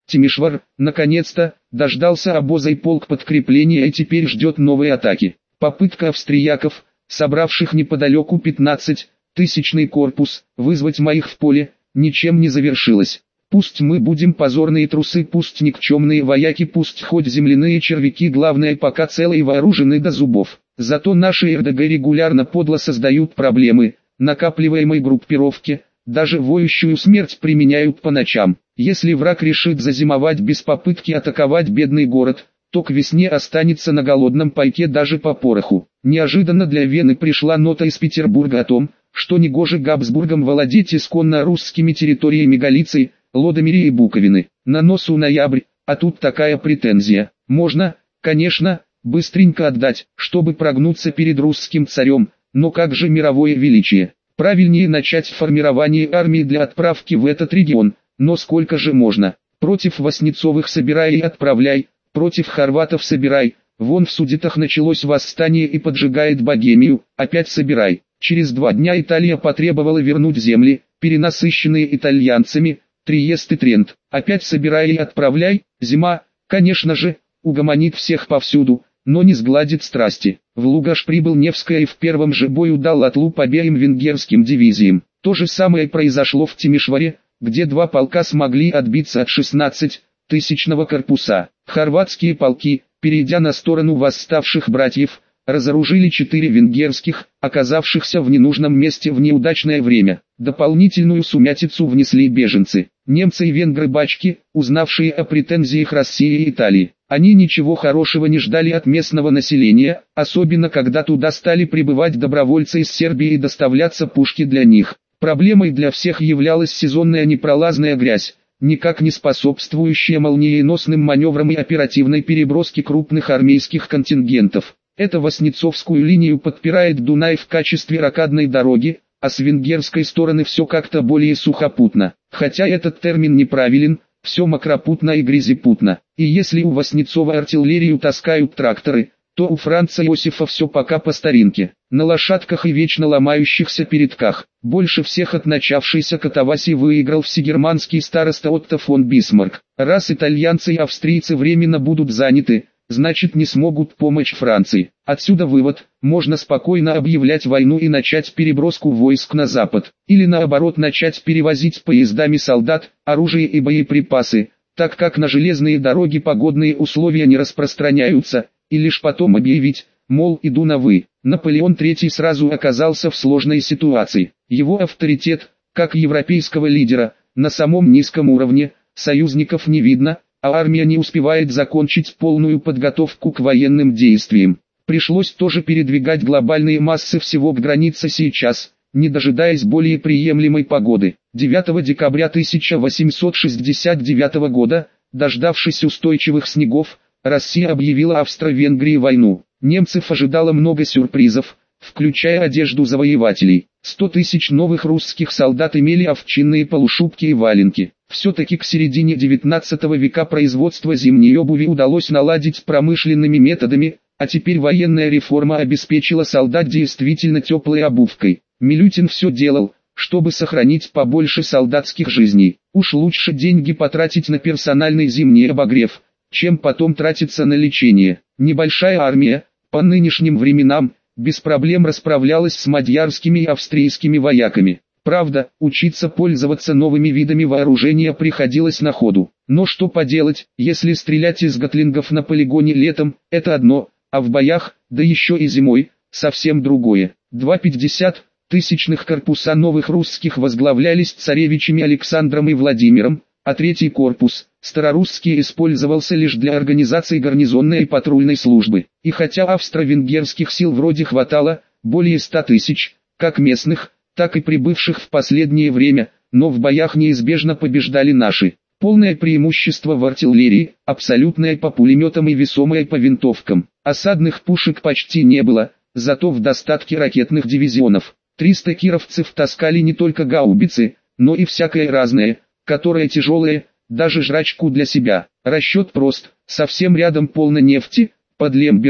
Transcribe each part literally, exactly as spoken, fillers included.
Тимишвар, наконец-то, дождался обоза и полк подкрепления и теперь ждет новой атаки. Попытка австрияков, собравших неподалеку пятнадцатитысячный корпус, вызвать моих в поле, ничем не завершилась. Пусть мы будем позорные трусы, пусть никчемные вояки, пусть хоть земляные червяки, главное пока целы и вооружены до зубов. Зато наши эр дэ гэ регулярно подло создают проблемы, накапливаемой группировки, даже воющую смерть применяют по ночам. Если враг решит зазимовать без попытки атаковать бедный город, то к весне останется на голодном пайке даже по пороху. Неожиданно для Вены пришла нота из Петербурга о том, что негоже Габсбургам владеть исконно русскими территориями Галиции, Лодомерии и Буковины. На носу ноябрь, а тут такая претензия. Можно, конечно, быстренько отдать, чтобы прогнуться перед русским царем, но как же мировое величие? Правильнее начать формирование армии для отправки в этот регион, но сколько же можно? Против Васнецовых собирай и отправляй, против хорватов собирай, вон в Судетах началось восстание и поджигает Богемию, опять собирай. Через два дня Италия потребовала вернуть земли, перенасыщенные итальянцами, Триест и Трент. Опять собирай и отправляй, зима, конечно же, угомонит всех повсюду, но не сгладит страсти. В Лугаш прибыл Невская и в первом же бою дал отлуп обеим венгерским дивизиям. То же самое произошло в Тимишваре, где два полка смогли отбиться от шестнадцатитысячного корпуса. Хорватские полки, перейдя на сторону восставших братьев, разоружили четыре венгерских, оказавшихся в ненужном месте в неудачное время. Дополнительную сумятицу внесли беженцы. Немцы и венгры-бачки, узнавшие о претензиях России и Италии. Они ничего хорошего не ждали от местного населения, особенно когда туда стали прибывать добровольцы из Сербии и доставляться пушки для них. Проблемой для всех являлась сезонная непролазная грязь, никак не способствующая молниеносным маневрам и оперативной переброске крупных армейских контингентов. Эта Васнецовскую линию подпирает Дунай в качестве рокадной дороги, а с венгерской стороны все как-то более сухопутно. Хотя этот термин неправилен, все мокропутно и грязепутно. И если у Васнецова артиллерию таскают тракторы, то у Франца Иосифа все пока по старинке, на лошадках и вечно ломающихся передках. Больше всех от начавшейся катавасии выиграл всегерманский староста Отто фон Бисмарк. Раз итальянцы и австрийцы временно будут заняты, значит не смогут помочь Франции. Отсюда вывод: можно спокойно объявлять войну и начать переброску войск на запад, или наоборот начать перевозить поездами солдат, оружие и боеприпасы, так как на железные дороги погодные условия не распространяются, и лишь потом объявить, мол, иду на вы. Наполеон третий сразу оказался в сложной ситуации. Его авторитет, как европейского лидера, на самом низком уровне, союзников не видно, а армия не успевает закончить полную подготовку к военным действиям. Пришлось тоже передвигать глобальные массы всего к границе сейчас, не дожидаясь более приемлемой погоды. девятого декабря тысяча восемьсот шестьдесят девятого года, дождавшись устойчивых снегов, Россия объявила Австро-Венгрии войну. Немцев ожидало много сюрпризов, включая одежду завоевателей. сто тысяч новых русских солдат имели овчинные полушубки и валенки. Все-таки к середине девятнадцатого века производство зимней обуви удалось наладить промышленными методами, а теперь военная реформа обеспечила солдат действительно теплой обувкой. Милютин все делал, чтобы сохранить побольше солдатских жизней. Уж лучше деньги потратить на персональный зимний обогрев, чем потом тратиться на лечение. Небольшая армия, по нынешним временам, без проблем расправлялась с мадьярскими и австрийскими вояками. Правда, учиться пользоваться новыми видами вооружения приходилось на ходу. Но что поделать, если стрелять из гатлингов на полигоне летом, это одно, а в боях, да еще и зимой, совсем другое. Два пятьдесят тысячных корпуса новых русских возглавлялись царевичами Александром и Владимиром, а третий корпус, старорусский, использовался лишь для организации гарнизонной и патрульной службы. И хотя австро-венгерских сил вроде хватало, более ста тысяч, как местных, так и прибывших в последнее время, но в боях неизбежно побеждали наши. Полное преимущество в артиллерии, абсолютное по пулеметам и весомое по винтовкам. Осадных пушек почти не было, зато в достатке ракетных дивизионов. триста кировцев таскали не только гаубицы, но и всякое разное, которое тяжелое, даже жрачку для себя. Расчет прост: совсем рядом полно нефти, под Лембергом,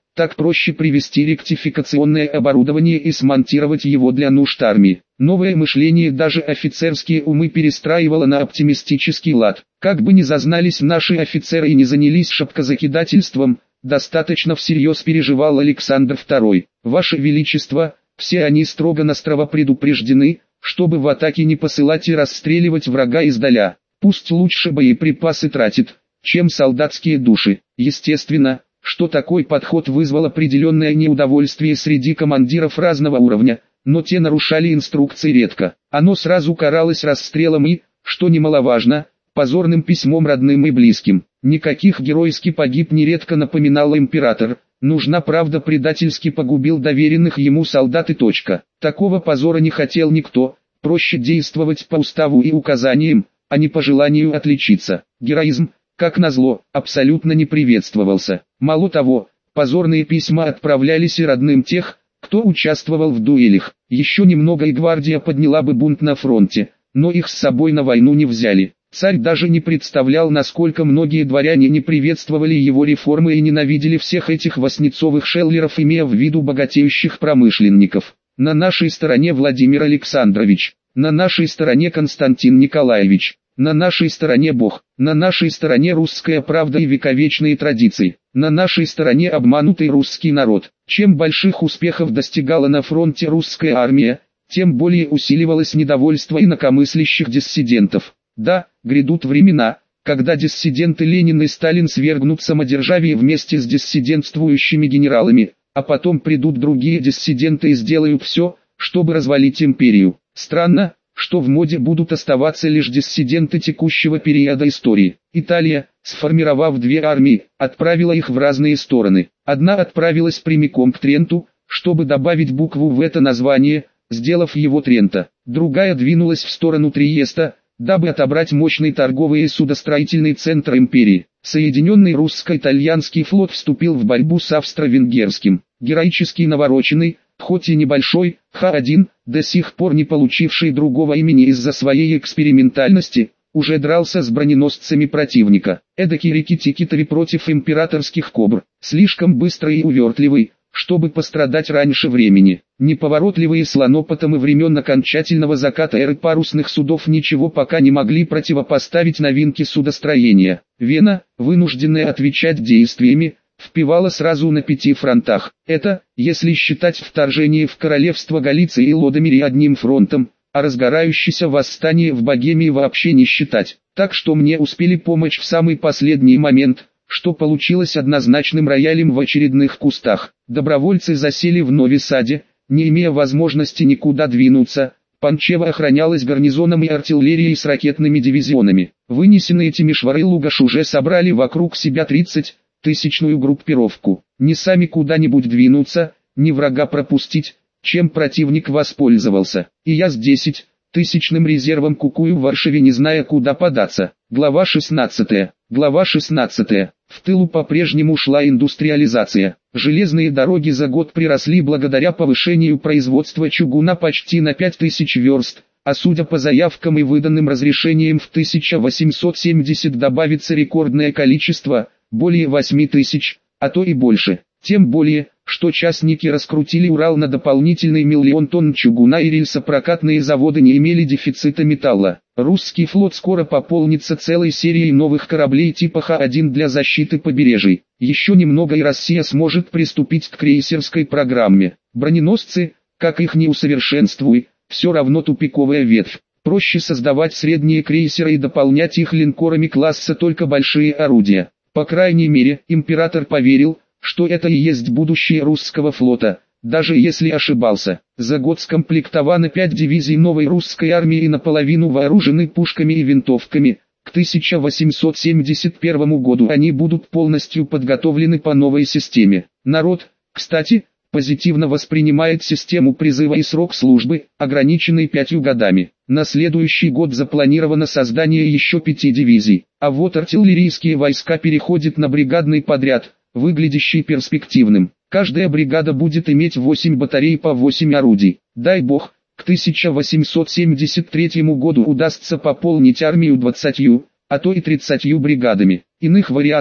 Так проще привезти ректификационное оборудование и смонтировать его для нужд армии. Новое мышление даже офицерские умы перестраивало на оптимистический лад. Как бы ни зазнались наши офицеры и не занялись шапкозакидательством, достаточно всерьез переживал Александр второй. Ваше Величество, все они строго-настрого предупреждены, чтобы в атаке не посылать и расстреливать врага издаля. Пусть лучше боеприпасы тратит, чем солдатские души. Естественно, что такой подход вызвал определенное неудовольствие среди командиров разного уровня, но те нарушали инструкции редко. Оно сразу каралось расстрелом и, что немаловажно, позорным письмом родным и близким. Никаких геройски погиб нередко напоминал император, нужна правда предательски погубил доверенных ему солдат и точка. Такого позора не хотел никто, проще действовать по уставу и указаниям, а не по желанию отличиться. Героизм, как назло, абсолютно не приветствовался. Мало того, позорные письма отправлялись и родным тех, кто участвовал в дуэлях. Еще немного и гвардия подняла бы бунт на фронте, но их с собой на войну не взяли. Царь даже не представлял, насколько многие дворяне не приветствовали его реформы и ненавидели всех этих васнецовых шеллеров, имея в виду богатеющих промышленников. На нашей стороне Владимир Александрович, на нашей стороне Константин Николаевич, на нашей стороне Бог, на нашей стороне русская правда и вековечные традиции, на нашей стороне обманутый русский народ. Чем больших успехов достигала на фронте русская армия, тем более усиливалось недовольство инакомыслящих диссидентов. Да, грядут времена, когда диссиденты Ленин и Сталин свергнут самодержавие вместе с диссидентствующими генералами, а потом придут другие диссиденты и сделают все, чтобы развалить империю. Странно, что в моде будут оставаться лишь диссиденты текущего периода истории. Италия, сформировав две армии, отправила их в разные стороны. Одна отправилась прямиком к Тренту, чтобы добавить букву в это название, сделав его Трента. Другая двинулась в сторону Триеста, дабы отобрать мощный торговый и судостроительный центр империи. Соединенный русско-итальянский флот вступил в борьбу с австро-венгерским. Героический навороченный, хоть и небольшой, Х один, до сих пор не получивший другого имени из-за своей экспериментальности, уже дрался с броненосцами противника. Эдакий рикки-тикки против императорских кобр, слишком быстрый и увертливый, чтобы пострадать раньше времени. Неповоротливые слонопотамы времен окончательного заката эры парусных судов ничего пока не могли противопоставить новинке судостроения. Вена, вынужденная отвечать действиями, впивала сразу на пяти фронтах. Это, если считать вторжение в королевство Галиции и Лодомере одним фронтом, а разгорающееся восстание в Богемии вообще не считать. Так что мне успели помочь в самый последний момент, что получилось однозначным роялем в очередных кустах. Добровольцы засели в Нови-Саде, не имея возможности никуда двинуться. Панчево охранялась гарнизоном и артиллерией с ракетными дивизионами. Вынесенные Тимишвар и Лугаш уже собрали вокруг себя тридцатитысячную группировку. Не сами куда-нибудь двинуться, не врага пропустить, чем противник воспользовался. И я с десятитысячным резервом кукую в Варшаве, не зная, куда податься. Глава шестнадцатая. Глава шестнадцатая. В тылу по-прежнему шла индустриализация. Железные дороги за год приросли благодаря повышению производства чугуна почти на пять тысяч верст, а судя по заявкам и выданным разрешениям в тысяча восемьсот семидесятом добавится рекордное количество, более восьми тысяч, а то и больше. Тем более, что частники раскрутили Урал на дополнительный миллион тонн чугуна, и рельсопрокатные заводы не имели дефицита металла. Русский флот скоро пополнится целой серией новых кораблей типа Х один для защиты побережий. Еще немного и Россия сможет приступить к крейсерской программе. Броненосцы, как их не усовершенствуй, все равно тупиковая ветвь. Проще создавать средние крейсеры и дополнять их линкорами класса только большие орудия. По крайней мере, император поверил, что это и есть будущее русского флота, даже если ошибался. За год скомплектовано пять дивизий новой русской армии и наполовину вооружены пушками и винтовками. К тысяча восемьсот семьдесят первому году они будут полностью подготовлены по новой системе. Народ, кстати, позитивно воспринимает систему призыва и срок службы, ограниченный пятью годами. На следующий год запланировано создание еще пяти дивизий. А вот артиллерийские войска переходят на бригадный подряд, выглядящий перспективным. Каждая бригада будет иметь восемь батарей по восемь орудий. Дай бог, к тысяча восемьсот семьдесят третьему году удастся пополнить армию двадцатью, а то и тридцатью бригадами. Иных вариаций,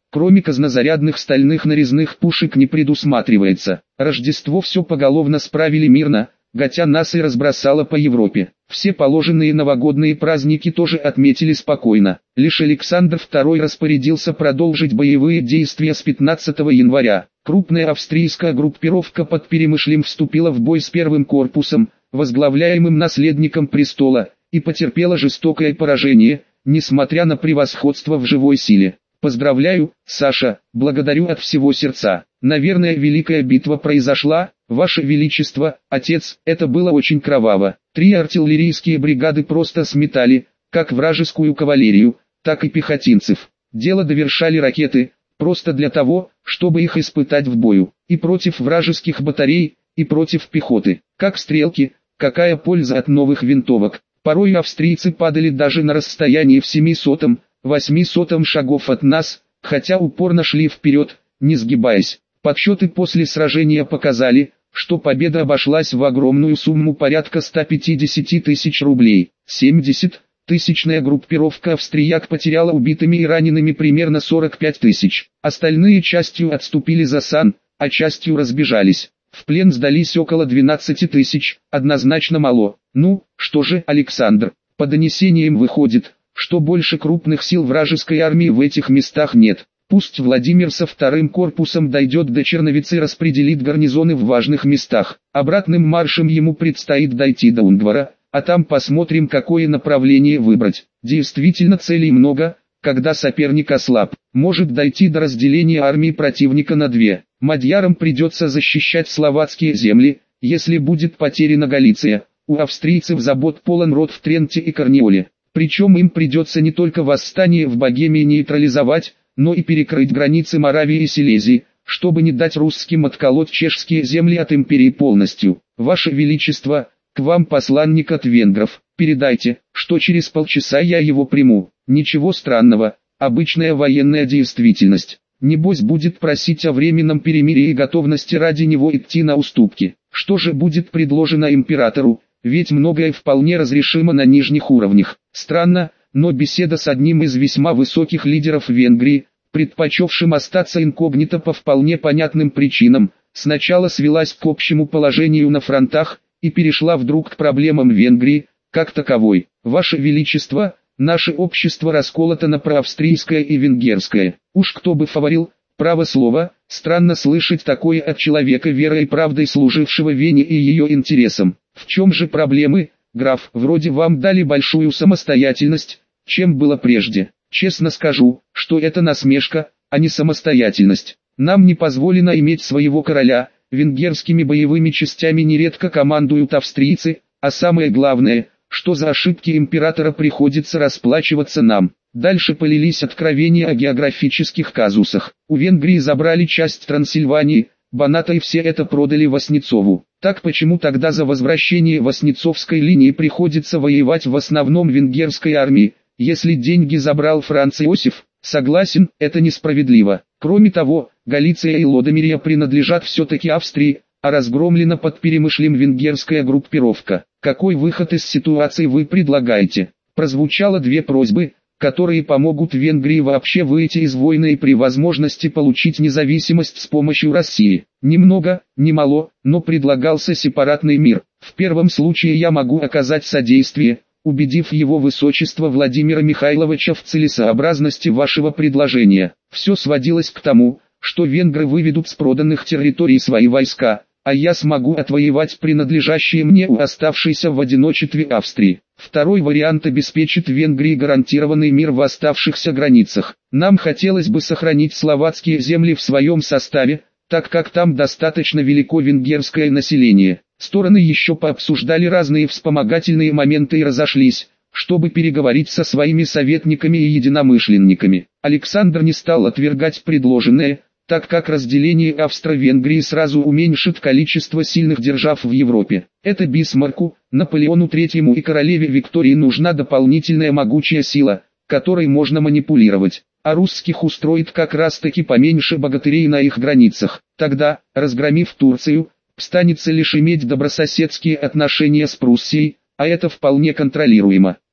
кроме казнозарядных стальных нарезных пушек не предусматривается. Рождество все поголовно справили мирно, хотя нас и разбросало по Европе. Все положенные новогодние праздники тоже отметили спокойно. Лишь Александр второй распорядился продолжить боевые действия с пятнадцатого января. Крупная австрийская группировка под Перемышлем вступила в бой с первым корпусом, возглавляемым наследником престола, и потерпела жестокое поражение, несмотря на превосходство в живой силе. Поздравляю, Саша, благодарю от всего сердца. Наверное, великая битва произошла, Ваше Величество, отец, это было очень кроваво. Три артиллерийские бригады просто сметали, как вражескую кавалерию, так и пехотинцев. Дело довершали ракеты, просто для того, чтобы их испытать в бою. И против вражеских батарей, и против пехоты. Как стрелки, какая польза от новых винтовок. Порой австрийцы падали даже на расстоянии в семисотом, восьмисотом шагов от нас, хотя упорно шли вперед, не сгибаясь. Подсчеты после сражения показали, что победа обошлась в огромную сумму порядка ста пятидесяти тысяч рублей. семидесятитысячная группировка австрияк потеряла убитыми и ранеными примерно сорок пять тысяч. Остальные частью отступили за Сан, а частью разбежались. В плен сдались около двенадцати тысяч, однозначно мало. Ну, что же, Александр, по донесениям выходит, что больше крупных сил вражеской армии в этих местах нет. Пусть Владимир со вторым корпусом дойдет до Черновицы и распределит гарнизоны в важных местах. Обратным маршем ему предстоит дойти до Унгвара, а там посмотрим, какое направление выбрать. Действительно, целей много, когда соперник ослаб. Может дойти до разделения армии противника на две. Мадьярам придется защищать словацкие земли, если будет потеряна Галиция. У австрийцев забот полон рот в Тренте и Корнуолле. Причем им придется не только восстание в Богемии нейтрализовать, но и перекрыть границы Моравии и Силезии, чтобы не дать русским отколоть чешские земли от империи полностью. Ваше Величество, к вам посланник от венгров. Передайте, что через полчаса я его приму. Ничего странного, обычная военная действительность. Небось будет просить о временном перемирии и готовности ради него идти на уступки. Что же будет предложено императору, ведь многое вполне разрешимо на нижних уровнях. Странно, но беседа с одним из весьма высоких лидеров Венгрии, предпочевшим остаться инкогнито по вполне понятным причинам, сначала свелась к общему положению на фронтах, и перешла вдруг к проблемам Венгрии, как таковой. Ваше Величество, наше общество расколото на проавстрийское и венгерское. Уж кто бы фаворил, право слово, странно слышать такое от человека верой и правдой служившего Вене и ее интересам. В чем же проблемы, граф? Вроде вам дали большую самостоятельность, чем было прежде. Честно скажу, что это насмешка, а не самостоятельность. Нам не позволено иметь своего короля, венгерскими боевыми частями нередко командуют австрийцы, а самое главное, что за ошибки императора приходится расплачиваться нам. Дальше полились откровения о географических казусах. У Венгрии забрали часть Трансильвании, Баната и все это продали Васнецову. Так почему тогда за возвращение Васнецовской линии приходится воевать в основном венгерской армии, если деньги забрал Франц Иосиф? Согласен, это несправедливо. Кроме того, Галиция и Лодомерия принадлежат все-таки Австрии, а разгромлена под Перемышлем венгерская группировка. Какой выход из ситуации вы предлагаете? Прозвучало две просьбы, которые помогут Венгрии вообще выйти из войны и при возможности получить независимость с помощью России. Немного, не мало, но предлагался сепаратный мир. В первом случае я могу оказать содействие, убедив его высочество Владимира Михайловича в целесообразности вашего предложения. Все сводилось к тому, что венгры выведут с проданных территорий свои войска, а я смогу отвоевать принадлежащие мне у оставшейся в одиночестве Австрии. Второй вариант обеспечит Венгрии гарантированный мир в оставшихся границах. Нам хотелось бы сохранить словацкие земли в своем составе, так как там достаточно велико венгерское население. Стороны еще пообсуждали разные вспомогательные моменты и разошлись, чтобы переговорить со своими советниками и единомышленниками. Александр не стал отвергать предложенное, так как разделение Австро-Венгрии сразу уменьшит количество сильных держав в Европе. Это Бисмарку, Наполеону третьему и королеве Виктории нужна дополнительная могучая сила, которой можно манипулировать, а русских устроит как раз таки поменьше богатырей на их границах. Тогда, разгромив Турцию, станется лишь иметь добрососедские отношения с Пруссией, а это вполне контролируемо.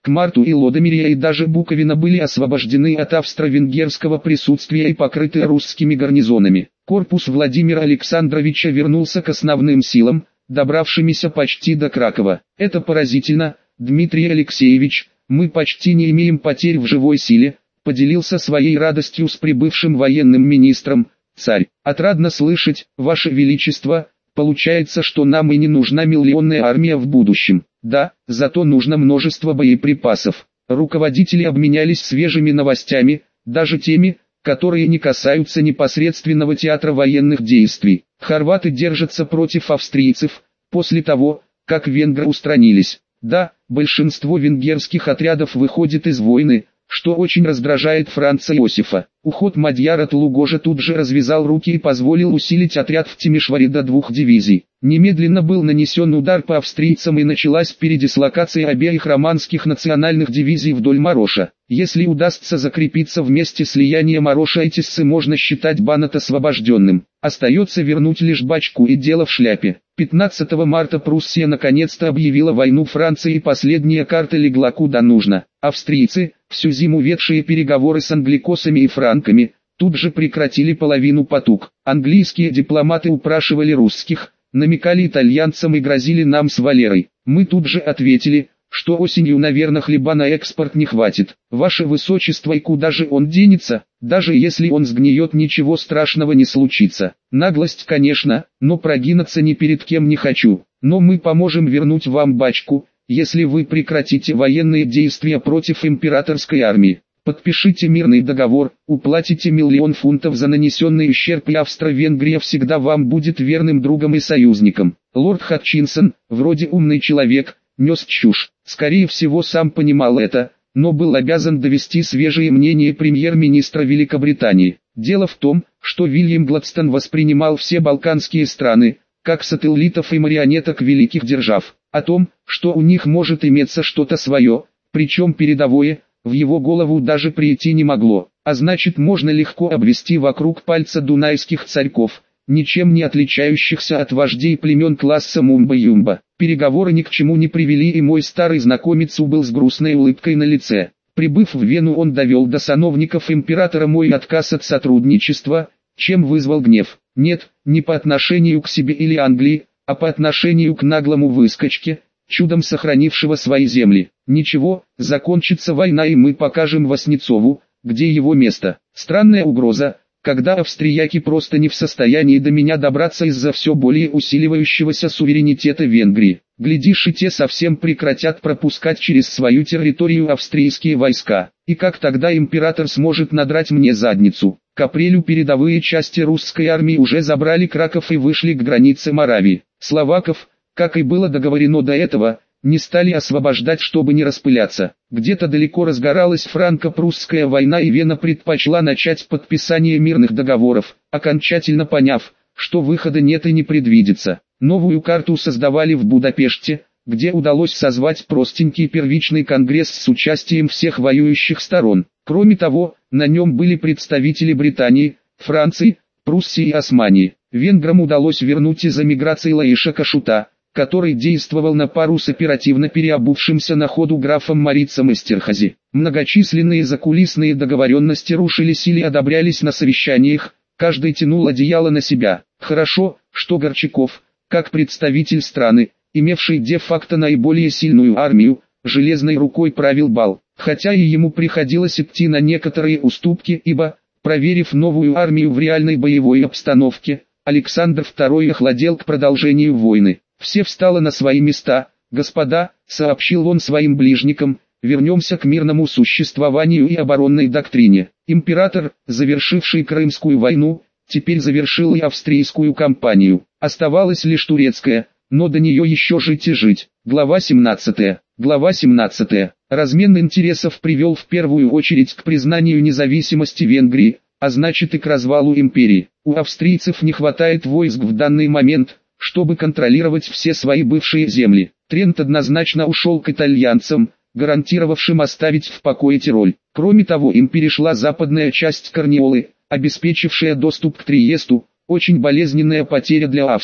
К марту и Лодомерия и даже Буковина были освобождены от австро-венгерского присутствия и покрыты русскими гарнизонами. Корпус Владимира Александровича вернулся к основным силам, добравшимися почти до Кракова. Это поразительно, Дмитрий Алексеевич, мы почти не имеем потерь в живой силе, поделился своей радостью с прибывшим военным министром, царь. Отрадно слышать, Ваше Величество, получается, что нам и не нужна миллионная армия в будущем. Да, зато нужно множество боеприпасов. Руководители обменялись свежими новостями, даже теми, которые не касаются непосредственного театра военных действий. Хорваты держатся против австрийцев, после того, как венгры устранились. Да, большинство венгерских отрядов выходит из войны, что очень раздражает Франца Иосифа. Уход Мадьяр от Лугожа тут же развязал руки и позволил усилить отряд в Тимишваре до двух дивизий. Немедленно был нанесен удар по австрийцам и началась передислокация обеих романских национальных дивизий вдоль Мароша. Если удастся закрепиться вместе слияния Мароша и Тиссы, можно считать Банат освобожденным. Остается вернуть лишь Бачку и дело в шляпе. пятнадцатого марта Пруссия наконец-то объявила войну Франции и последняя карта легла куда нужно. Австрийцы, всю зиму ведшие переговоры с англикосами и франками, тут же прекратили половину потуг. Английские дипломаты упрашивали русских, намекали итальянцам и грозили нам с Валерой. Мы тут же ответили, что осенью, наверное, хлеба на экспорт не хватит. Ваше Высочество, и куда же он денется? Даже если он сгниет, ничего страшного не случится. Наглость, конечно, но прогинаться ни перед кем не хочу. Но мы поможем вернуть вам Бачку, если вы прекратите военные действия против императорской армии. Подпишите мирный договор, уплатите миллион фунтов за нанесенный ущерб, и Австро-Венгрия всегда вам будет верным другом и союзником. Лорд Хатчинсон, вроде умный человек, нес чушь. Скорее всего, сам понимал это, но был обязан довести свежее мнение премьер-министра Великобритании. Дело в том, что Вильям Гладстон воспринимал все балканские страны как сателлитов и марионеток великих держав. О том, что у них может иметься что-то свое, причем передовое, в его голову даже прийти не могло. А значит, можно легко обвести вокруг пальца дунайских царьков, ничем не отличающихся от вождей племен класса Мумба-Юмба. Переговоры ни к чему не привели, и мой старый знакомец убыл с грустной улыбкой на лице. Прибыв в Вену, он довел до сановников императора мой отказ от сотрудничества, чем вызвал гнев. Нет, не по отношению к себе или Англии, а по отношению к наглому выскочке, чудом сохранившего свои земли. Ничего, закончится война, и мы покажем Васнецову, где его место. Странная угроза, когда австрияки просто не в состоянии до меня добраться из-за все более усиливающегося суверенитета Венгрии. Глядишь, и те совсем прекратят пропускать через свою территорию австрийские войска. И как тогда император сможет надрать мне задницу? К апрелю передовые части русской армии уже забрали Краков и вышли к границе Моравии. Словаков, как и было договорено до этого, не стали освобождать, чтобы не распыляться. Где-то далеко разгоралась франко-прусская война, и Вена предпочла начать подписание мирных договоров, окончательно поняв, что выхода нет и не предвидится. Новую карту создавали в Будапеште, где удалось созвать простенький первичный конгресс с участием всех воюющих сторон. Кроме того, на нем были представители Британии, Франции, Пруссии и Османии. Венграм удалось вернуть из эмиграции Лаиша Кашута, который действовал на пару с оперативно переобувшимся на ходу графом Марицем Эстерхази. Многочисленные закулисные договоренности рушились или одобрялись на совещаниях, каждый тянул одеяло на себя. Хорошо, что Горчаков, как представитель страны, имевший де-факто наиболее сильную армию, железной рукой правил бал, хотя и ему приходилось идти на некоторые уступки, ибо, проверив новую армию в реальной боевой обстановке, Александр второй охладел к продолжению войны. Все встало на свои места. «Господа», — сообщил он своим ближникам, — «вернемся к мирному существованию и оборонной доктрине». Император, завершивший Крымскую войну, теперь завершил и австрийскую кампанию. Оставалась лишь турецкая, но до нее еще жить и жить. Глава семнадцатая. Глава семнадцатая. Размен интересов привел в первую очередь к признанию независимости Венгрии, а значит и к развалу империи. У австрийцев не хватает войск в данный момент, чтобы контролировать все свои бывшие земли. Трент однозначно ушел к итальянцам, гарантировавшим оставить в покое Тироль. Кроме того, им перешла западная часть Корнеолы, обеспечившая доступ к Триесту, очень болезненная потеря для Австрии.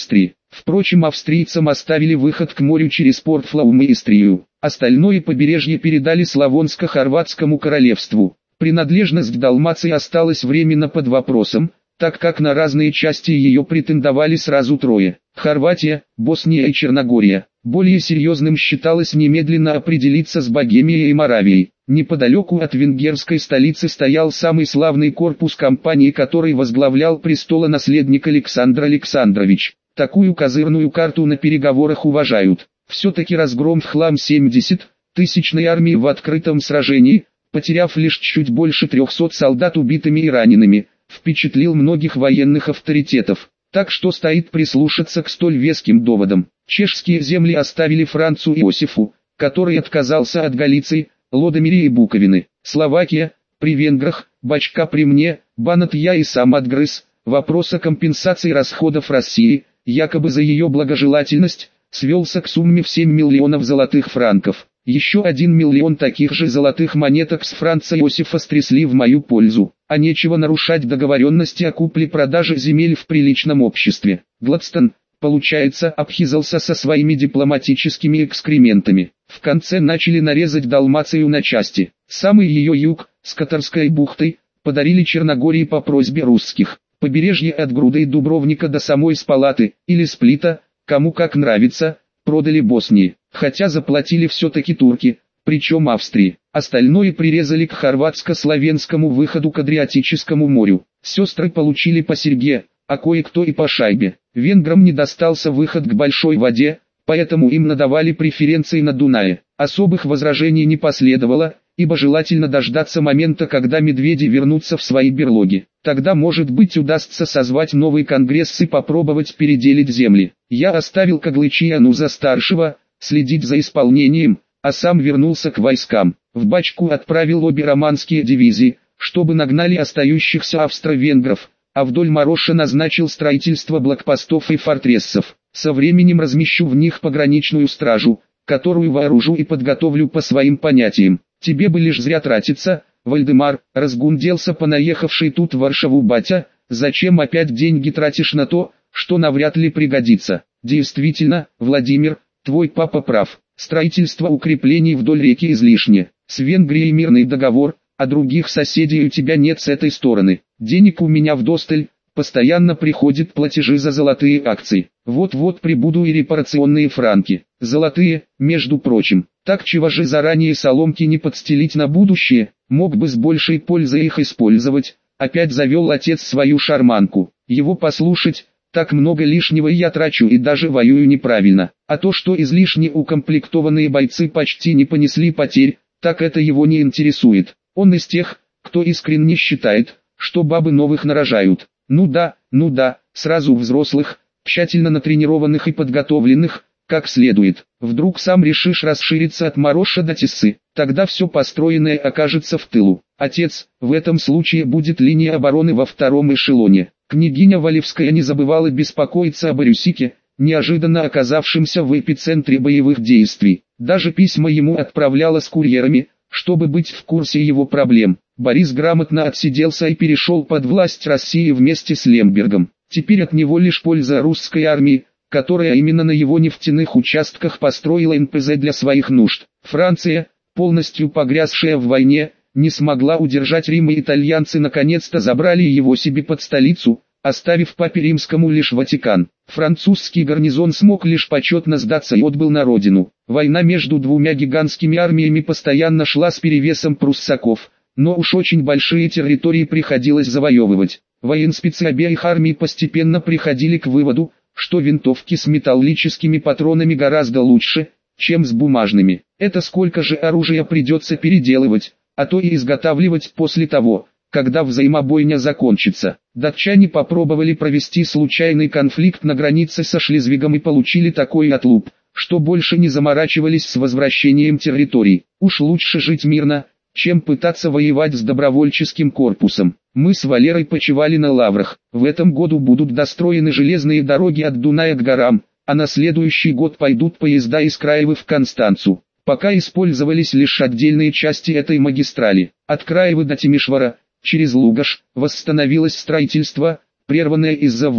Впрочем, австрийцам оставили выход к морю через порт Флаум и Истрию. Остальное побережье передали Славонско-Хорватскому королевству. Принадлежность к Далмации осталась временно под вопросом, так как на разные части ее претендовали сразу трое – Хорватия, Босния и Черногория. Более серьезным считалось немедленно определиться с Богемией и Моравией. Неподалеку от венгерской столицы стоял самый славный корпус компании, который возглавлял престолонаследник Александр Александрович. Такую козырную карту на переговорах уважают. Все-таки разгром в хлам семидесятитысячной армии в открытом сражении, потеряв лишь чуть больше трехсот солдат убитыми и ранеными, впечатлил многих военных авторитетов. Так что стоит прислушаться к столь веским доводам. Чешские земли оставили Францу Иосифу, который отказался от Галиции, Лодомере и Буковины. Словакия, при венграх, Бачка при мне, Банат я и сам отгрыз. Вопрос о компенсации расходов России, якобы за ее благожелательность, свелся к сумме в семь миллионов золотых франков. Еще один миллион таких же золотых монеток с Франца Иосифа стрясли в мою пользу, а нечего нарушать договоренности о купле-продаже земель в приличном обществе. Гладстон, получается, обхизался со своими дипломатическими экскрементами. В конце начали нарезать Далмацию на части. Самый ее юг, с Катарской бухтой, подарили Черногории по просьбе русских. Побережье от Груда и Дубровника до самой Спалаты, или Сплита, кому как нравится, продали Боснии, хотя заплатили все-таки турки, причем Австрии. Остальное прирезали к хорватско-славянскому выходу к Адриатическому морю. Сестры получили по серьге, а кое-кто и по шайбе. Венграм не достался выход к большой воде, поэтому им надавали преференции на Дунае. Особых возражений не последовало, ибо желательно дождаться момента, когда медведи вернутся в свои берлоги. Тогда, может быть, удастся созвать новый конгресс и попробовать переделить земли. Я оставил Каглычияну за старшего, следить за исполнением, а сам вернулся к войскам. В Бачку отправил обе романские дивизии, чтобы нагнали остающихся австро-венгров, а вдоль Мароша назначил строительство блокпостов и фортрессов. Со временем размещу в них пограничную стражу, которую вооружу и подготовлю по своим понятиям. Тебе бы лишь зря тратиться, Вальдемар, разгунделся понаехавший тут в Варшаву батя, зачем опять деньги тратишь на то, что навряд ли пригодится. Действительно, Владимир, твой папа прав, строительство укреплений вдоль реки излишне. С Венгрией мирный договор, а других соседей у тебя нет с этой стороны. Денег у меня вдосталь, постоянно приходят платежи за золотые акции. Вот-вот прибуду и репарационные франки. Золотые, между прочим. Так чего же заранее соломки не подстелить на будущее, мог бы с большей пользой их использовать. Опять завел отец свою шарманку. Его послушать, так много лишнего я трачу и даже воюю неправильно. А то, что излишне укомплектованные бойцы почти не понесли потерь, так это его не интересует. Он из тех, кто искренне считает, что бабы новых нарожают. Ну да, ну да, сразу взрослых, тщательно натренированных и подготовленных, как следует. Вдруг сам решишь расшириться от Мароша до Тиссы, тогда все построенное окажется в тылу. Отец, в этом случае будет линия обороны во втором эшелоне. Княгиня Валевская не забывала беспокоиться об Арюсике, неожиданно оказавшемся в эпицентре боевых действий. Даже письма ему отправляла с курьерами, чтобы быть в курсе его проблем. Борис грамотно отсиделся и перешел под власть России вместе с Лембергом. Теперь от него лишь польза русской армии, которая именно на его нефтяных участках построила эн пэ зэ для своих нужд. Франция, полностью погрязшая в войне, не смогла удержать Рим, и итальянцы наконец-то забрали его себе под столицу, оставив папе римскому лишь Ватикан. Французский гарнизон смог лишь почетно сдаться и отбыл на родину. Война между двумя гигантскими армиями постоянно шла с перевесом пруссаков, но уж очень большие территории приходилось завоевывать. Военспецы обеих армий постепенно приходили к выводу, что винтовки с металлическими патронами гораздо лучше, чем с бумажными. Это сколько же оружия придется переделывать, а то и изготавливать после того, когда взаимобойня закончится. Датчане попробовали провести случайный конфликт на границе со Шлезвигом и получили такой отлуп, что больше не заморачивались с возвращением территорий. Уж лучше жить мирно, чем пытаться воевать с добровольческим корпусом. Мы с Валерой почивали на лаврах. В этом году будут достроены железные дороги от Дуная к горам, а на следующий год пойдут поезда из Краевы в Констанцу. Пока использовались лишь отдельные части этой магистрали. От Краевы до Тимишвара, через Лугаш, восстановилось строительство, прерванное из-за войны.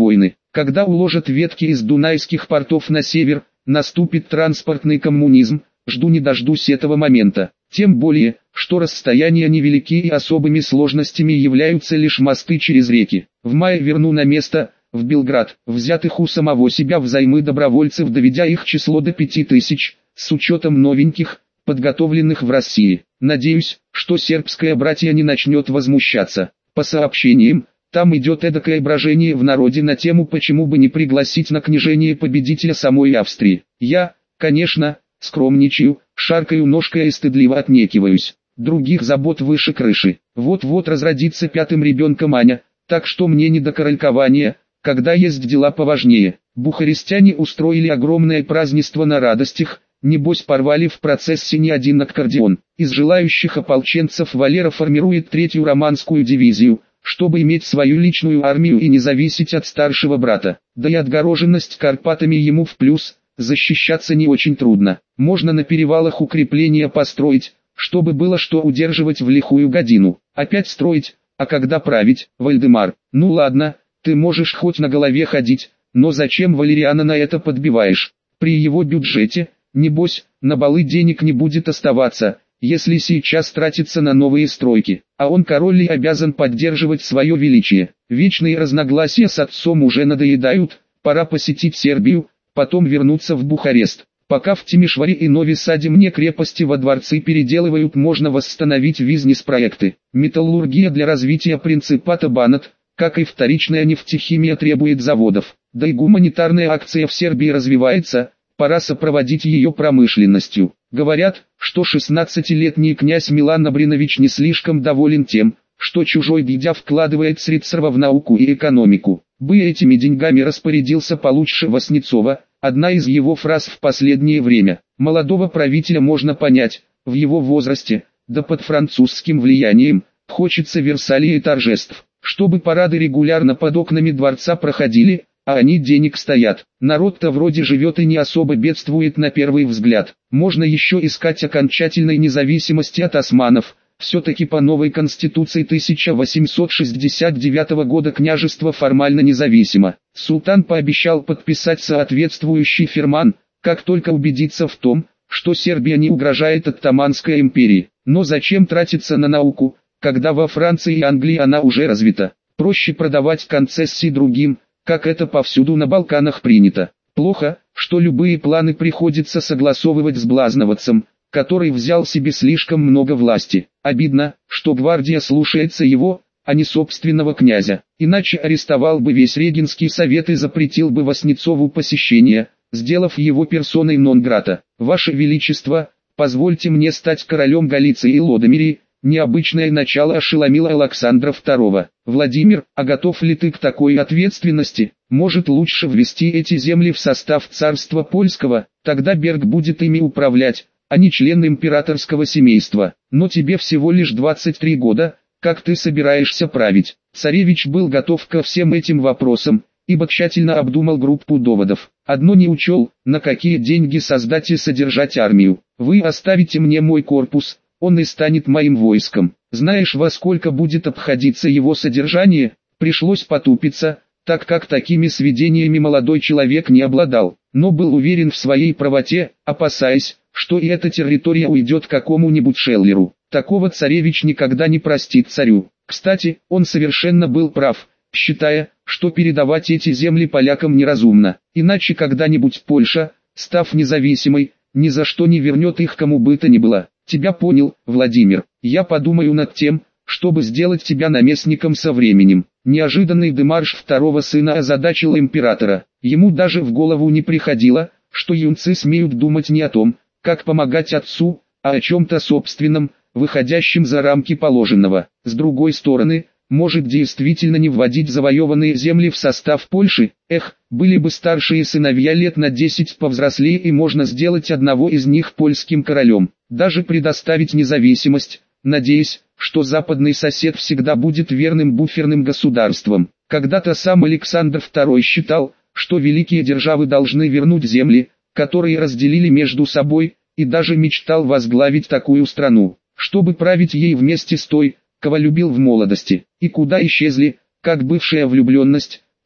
Когда уложат ветки из дунайских портов на север, наступит транспортный коммунизм, жду не дождусь этого момента. Тем более, что расстояния невелики и особыми сложностями являются лишь мосты через реки. В мае верну на место, в Белград, взятых у самого себя взаймы добровольцев, доведя их число до пяти тысяч, с учетом новеньких, подготовленных в России. Надеюсь, что сербское братья не начнет возмущаться. По сообщениям, там идет эдакое брожение в народе на тему, почему бы не пригласить на княжение победителя самой Австрии. Я, конечно, скромничаю, шаркаю ножкой и стыдливо отнекиваюсь. Других забот выше крыши. Вот-вот разродится пятым ребенком Аня, так что мне не до королькования, когда есть дела поважнее. Бухарестяне устроили огромное празднество на радостях, небось порвали в процессе не один аккордеон. Из желающих ополченцев Валера формирует третью романскую дивизию, чтобы иметь свою личную армию и не зависеть от старшего брата. Да и отгороженность Карпатами ему в плюс, защищаться не очень трудно. Можно на перевалах укрепления построить, чтобы было что удерживать в лихую годину. Опять строить, а когда править, Вальдемар? Ну ладно, ты можешь хоть на голове ходить, но зачем Валериана на это подбиваешь? При его бюджете, небось, на балы денег не будет оставаться, если сейчас тратится на новые стройки. А он, король, и обязан поддерживать свое величие. Вечные разногласия с отцом уже надоедают, пора посетить Сербию, потом вернуться в Бухарест. Пока в Тимишваре и Нови Саде мне крепости во дворцы переделывают, можно восстановить бизнес-проекты. Металлургия для развития принципата Банат, как и вторичная нефтехимия, требует заводов. Да и гуманитарная акция в Сербии развивается, пора сопроводить ее промышленностью. Говорят, что шестнадцатилетний князь Милан Абринович не слишком доволен тем, что чужой дядя вкладывает средства в науку и экономику. Бы этими деньгами распорядился получше Васнецова, одна из его фраз в последнее время. Молодого правителя можно понять, в его возрасте, да под французским влиянием, хочется Версалей и торжеств, чтобы парады регулярно под окнами дворца проходили, а они денег стоят. Народ-то вроде живет и не особо бедствует на первый взгляд. Можно еще искать окончательной независимости от османов. Все-таки по новой конституции тысяча восемьсот шестьдесят девятого года княжество формально независимо. Султан пообещал подписать соответствующий ферман, как только убедится в том, что Сербия не угрожает Оттоманской империи. Но зачем тратиться на науку, когда во Франции и Англии она уже развита? Проще продавать концессии другим, как это повсюду на Балканах принято. Плохо, что любые планы приходится согласовывать с Блазновацем, который взял себе слишком много власти. Обидно, что гвардия слушается его, а не собственного князя. Иначе арестовал бы весь Регенский совет и запретил бы Васнецову посещение, сделав его персоной нон-грата. Ваше Величество, позвольте мне стать королем Галиции и Лодомерии. Необычное начало ошеломило Александра второго. Владимир, а готов ли ты к такой ответственности? Может, лучше ввести эти земли в состав царства польского, тогда Берг будет ими управлять, а не член императорского семейства. Но тебе всего лишь двадцать три года, как ты собираешься править? Царевич был готов ко всем этим вопросам, ибо тщательно обдумал группу доводов. Одно не учел, на какие деньги создать и содержать армию. Вы оставите мне мой корпус, он и станет моим войском. Знаешь, во сколько будет обходиться его содержание? Пришлось потупиться, так как такими сведениями молодой человек не обладал, но был уверен в своей правоте, опасаясь, что и эта территория уйдет какому-нибудь шеллеру. Такого царевич никогда не простит царю. Кстати, он совершенно был прав, считая, что передавать эти земли полякам неразумно. Иначе когда-нибудь Польша, став независимой, ни за что не вернет их кому бы то ни было. Тебя понял, Владимир. Я подумаю над тем, чтобы сделать тебя наместником со временем. Неожиданный демарш второго сына озадачил императора. Ему даже в голову не приходило, что юнцы смеют думать не о том, как помогать отцу, а о чем-то собственном, выходящем за рамки положенного. С другой стороны, может действительно не вводить завоеванные земли в состав Польши? Эх, были бы старшие сыновья лет на десять повзрослее, и можно сделать одного из них польским королем. Даже предоставить независимость, надеясь, что западный сосед всегда будет верным буферным государством. Когда-то сам Александр второй считал, что великие державы должны вернуть земли, которые разделили между собой, и даже мечтал возглавить такую страну, чтобы править ей вместе с той, кого любил в молодости. И куда исчезли, как бывшая влюбленность,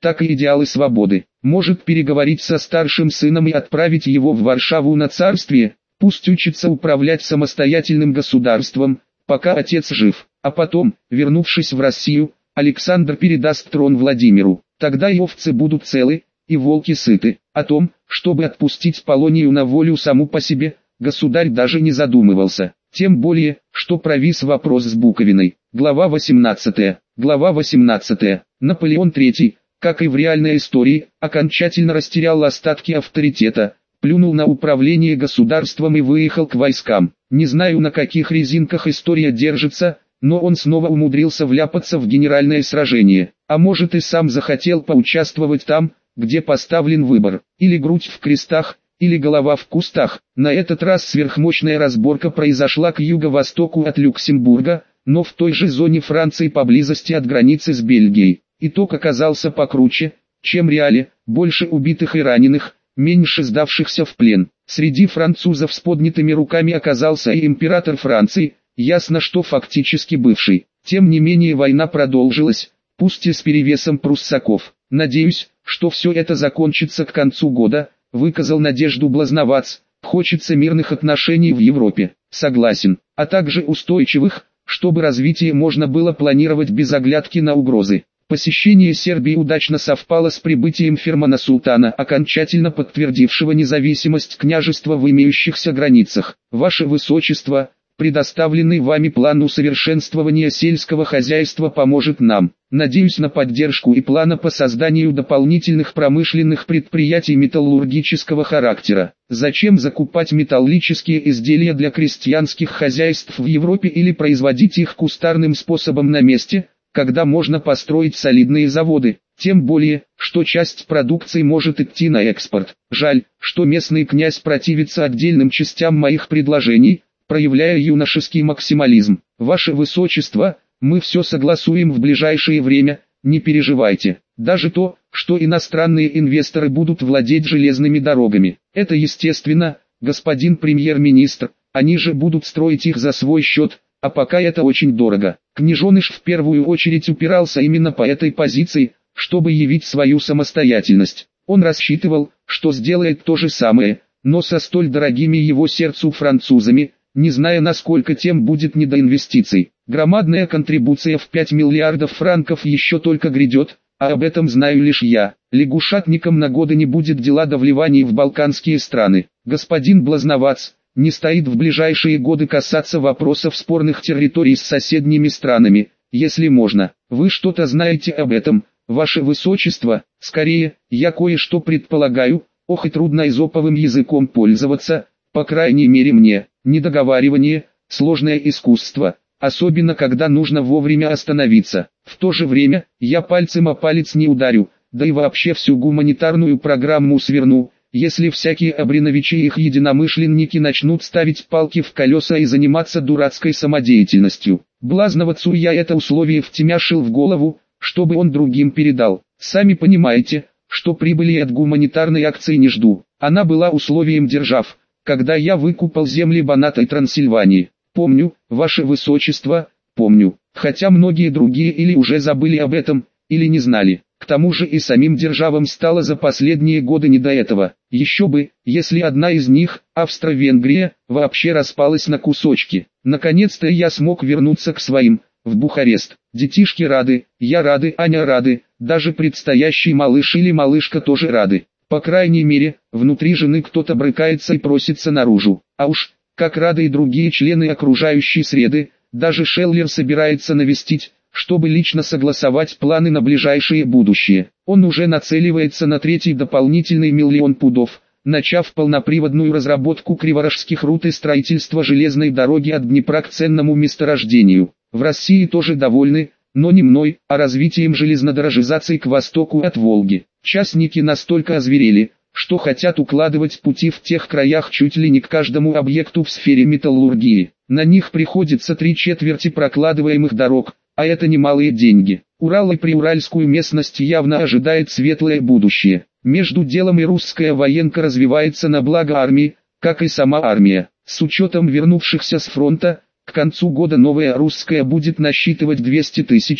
так и идеалы свободы. Может переговорить со старшим сыном и отправить его в Варшаву на царствие, пусть учится управлять самостоятельным государством, пока отец жив, а потом, вернувшись в Россию, Александр передаст трон Владимиру. Тогда и овцы будут целы, и волки сыты. О том, чтобы отпустить Полонию на волю саму по себе, государь даже не задумывался. Тем более, что провис вопрос с Буковиной. Глава восемнадцатая. Глава восемнадцатая. Наполеон третий, как и в реальной истории, окончательно растерял остатки авторитета, плюнул на управление государством и выехал к войскам. Не знаю, на каких резинках история держится, но он снова умудрился вляпаться в генеральное сражение. А может и сам захотел поучаствовать там, где поставлен выбор, или грудь в крестах, или голова в кустах. На этот раз сверхмощная разборка произошла к юго-востоку от Люксембурга, но в той же зоне Франции поблизости от границы с Бельгией. Итог оказался покруче, чем Реале: больше убитых и раненых, меньше сдавшихся в плен. Среди французов с поднятыми руками оказался и император Франции, ясно, что фактически бывший. Тем не менее война продолжилась, пусть и с перевесом пруссаков. «Надеюсь, что все это закончится к концу года», — выказал надежду Блазновац. «Хочется мирных отношений в Европе». Согласен, а также устойчивых, чтобы развитие можно было планировать без оглядки на угрозы. Посещение Сербии удачно совпало с прибытием Фермана Султана, окончательно подтвердившего независимость княжества в имеющихся границах. Ваше Высочество, предоставленный вами план усовершенствования сельского хозяйства поможет нам. Надеюсь на поддержку и плана по созданию дополнительных промышленных предприятий металлургического характера. Зачем закупать металлические изделия для крестьянских хозяйств в Европе или производить их кустарным способом на месте, когда можно построить солидные заводы? Тем более, что часть продукции может идти на экспорт. Жаль, что местный князь противится отдельным частям моих предложений, проявляя юношеский максимализм. Ваше Высочество, мы все согласуем в ближайшее время, не переживайте. Даже то, что иностранные инвесторы будут владеть железными дорогами. Это естественно, господин премьер-министр, они же будут строить их за свой счет, а пока это очень дорого. Княжоныш в первую очередь упирался именно по этой позиции, чтобы явить свою самостоятельность. Он рассчитывал, что сделает то же самое, но со столь дорогими его сердцу французами, не зная, насколько тем будет не до инвестиций. Громадная контрибуция в пять миллиардов франков еще только грядет, а об этом знаю лишь я. Лягушатникам на годы не будет дела до вливаний в балканские страны. Господин Блазновац не стоит в ближайшие годы касаться вопросов спорных территорий с соседними странами, если можно. Вы что-то знаете об этом, Ваше Высочество? Скорее, я кое-что предполагаю, ох и трудно эзоповым языком пользоваться, по крайней мере мне. Недоговаривание – сложное искусство, особенно когда нужно вовремя остановиться. В то же время, я пальцем о палец не ударю, да и вообще всю гуманитарную программу сверну, если всякие Абриновичи и их единомышленники начнут ставить палки в колеса и заниматься дурацкой самодеятельностью. Блазновацу я это условие втемяшил в голову, чтобы он другим передал. Сами понимаете, что прибыли от гуманитарной акции не жду. Она была условием держав, когда я выкупал земли Баната и Трансильвании. Помню, Ваше Высочество, помню, хотя многие другие или уже забыли об этом, или не знали. К тому же и самим державам стало за последние годы не до этого. Еще бы, если одна из них, Австро-Венгрия, вообще распалась на кусочки. Наконец-то я смог вернуться к своим, в Бухарест. Детишки рады, я рады, Аня рады, даже предстоящий малыш или малышка тоже рады. По крайней мере, внутри жены кто-то брыкается и просится наружу. А уж, как рады и другие члены окружающей среды, даже Шеллер собирается навестить, чтобы лично согласовать планы на ближайшее будущее. Он уже нацеливается на третий дополнительный миллион пудов, начав полноприводную разработку криворожских рут и строительство железной дороги от Днепра к ценному месторождению. В России тоже довольны, но не мной, а развитием железнодорожизации к востоку от Волги. Частники настолько озверели, что хотят укладывать пути в тех краях чуть ли не к каждому объекту в сфере металлургии. На них приходится три четверти прокладываемых дорог, а это немалые деньги. Урал и приуральскую местность явно ожидает светлое будущее. Между делом и русская военка развивается на благо армии, как и сама армия. С учетом вернувшихся с фронта, к концу года новая русская будет насчитывать двести тысяч,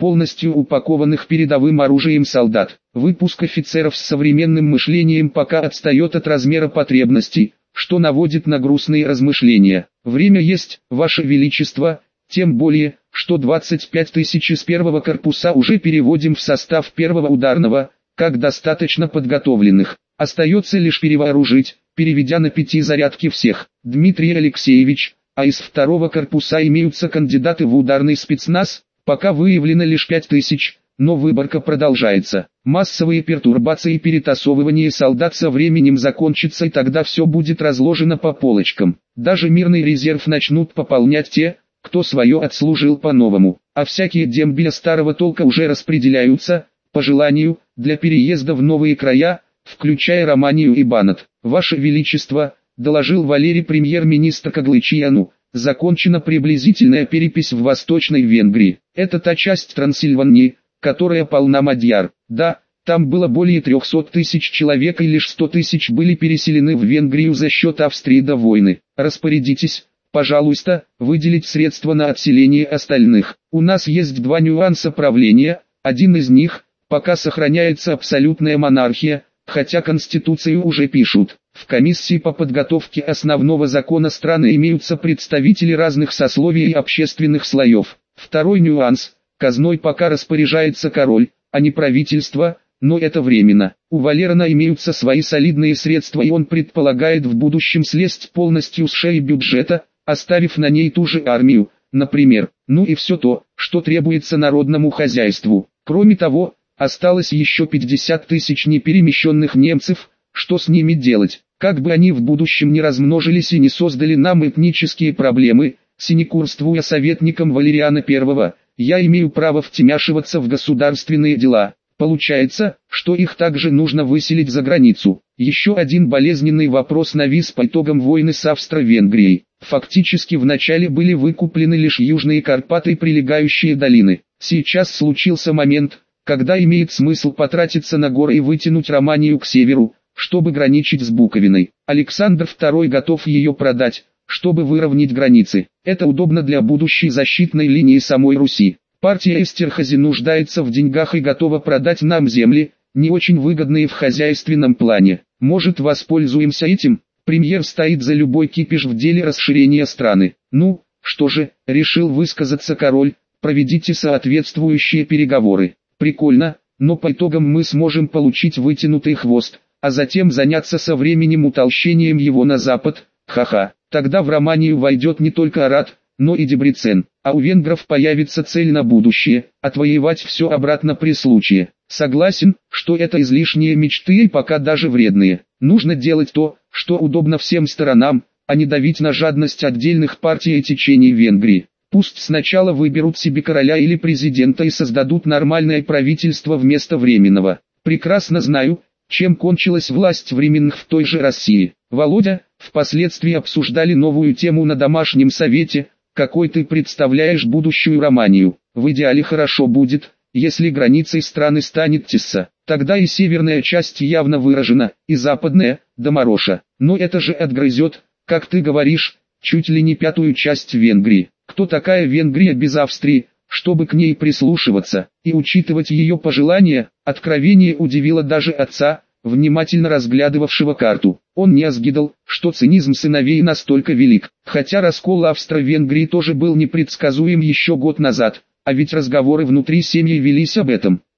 полностью упакованных передовым оружием солдат. Выпуск офицеров с современным мышлением пока отстает от размера потребностей, что наводит на грустные размышления. Время есть, Ваше Величество, тем более, что двадцать пять тысяч из первого корпуса уже переводим в состав первого ударного, как достаточно подготовленных. Остается лишь перевооружить, переведя на пяти зарядки всех. Дмитрий Алексеевич, а из второго корпуса имеются кандидаты в ударный спецназ, пока выявлено лишь пять тысяч, но выборка продолжается. Массовые пертурбации и перетасовывание солдат со временем закончатся, и тогда все будет разложено по полочкам. Даже мирный резерв начнут пополнять те, кто свое отслужил по-новому, а всякие дембеля старого толка уже распределяются, по желанию, для переезда в новые края, включая Романию и Банат. Ваше Величество, доложил Валерий премьер-министр Каглычияну, закончена приблизительная перепись в Восточной Венгрии. Это та часть Трансильвании, которая полна мадьяр. Да, там было более трехсот тысяч человек, и лишь сто тысяч были переселены в Венгрию за счет Австрии до войны. Распорядитесь, пожалуйста, выделить средства на отселение остальных. У нас есть два нюанса правления, один из них, пока сохраняется абсолютная монархия, хотя Конституцию уже пишут. В комиссии по подготовке основного закона страны имеются представители разных сословий и общественных слоев. Второй нюанс. Казной пока распоряжается король, а не правительство, но это временно. У Валерона имеются свои солидные средства, и он предполагает в будущем слезть полностью с шеи бюджета, оставив на ней ту же армию, например. Ну и все то, что требуется народному хозяйству. Кроме того, осталось еще пятьдесят тысяч неперемещенных немцев. Что с ними делать? Как бы они в будущем не размножились и не создали нам этнические проблемы, синекурствуя советником Валериана Первого, я имею право втемяшиваться в государственные дела. Получается, что их также нужно выселить за границу. Еще один болезненный вопрос навис по итогам войны с Австро-Венгрией. Фактически вначале были выкуплены лишь Южные Карпаты и прилегающие долины. Сейчас случился момент, когда имеет смысл потратиться на горы и вытянуть Романию к северу, чтобы граничить с Буковиной. Александр Второй готов ее продать, чтобы выровнять границы. Это удобно для будущей защитной линии самой Руси. Партия Эстерхази нуждается в деньгах и готова продать нам земли, не очень выгодные в хозяйственном плане. Может, воспользуемся этим? Премьер стоит за любой кипиш в деле расширения страны. Ну, что же, решил высказаться король, проведите соответствующие переговоры. Прикольно, но по итогам мы сможем получить вытянутый хвост, а затем заняться со временем утолщением его на запад. Ха-ха, тогда в Романию войдет не только Арат, но и Дебрецен, а у венгров появится цель на будущее – отвоевать все обратно при случае. Согласен, что это излишние мечты и пока даже вредные. Нужно делать то, что удобно всем сторонам, а не давить на жадность отдельных партий и течений Венгрии. Пусть сначала выберут себе короля или президента и создадут нормальное правительство вместо временного. Прекрасно знаю, чем кончилась власть временных в той же России. Володя, впоследствии обсуждали новую тему на домашнем совете, какой ты представляешь будущую Романию. В идеале хорошо будет, если границей страны станет Тисса. Тогда и северная часть явно выражена, и западная, до Мароша. Но это же отгрызет, как ты говоришь, чуть ли не пятую часть Венгрии. Кто такая Венгрия без Австрии, чтобы к ней прислушиваться и учитывать ее пожелания? Откровение удивило даже отца, внимательно разглядывавшего карту. Он не озгидал, что цинизм сыновей настолько велик. Хотя раскол Австро-Венгрии тоже был непредсказуем еще год назад, а ведь разговоры внутри семьи велись об этом.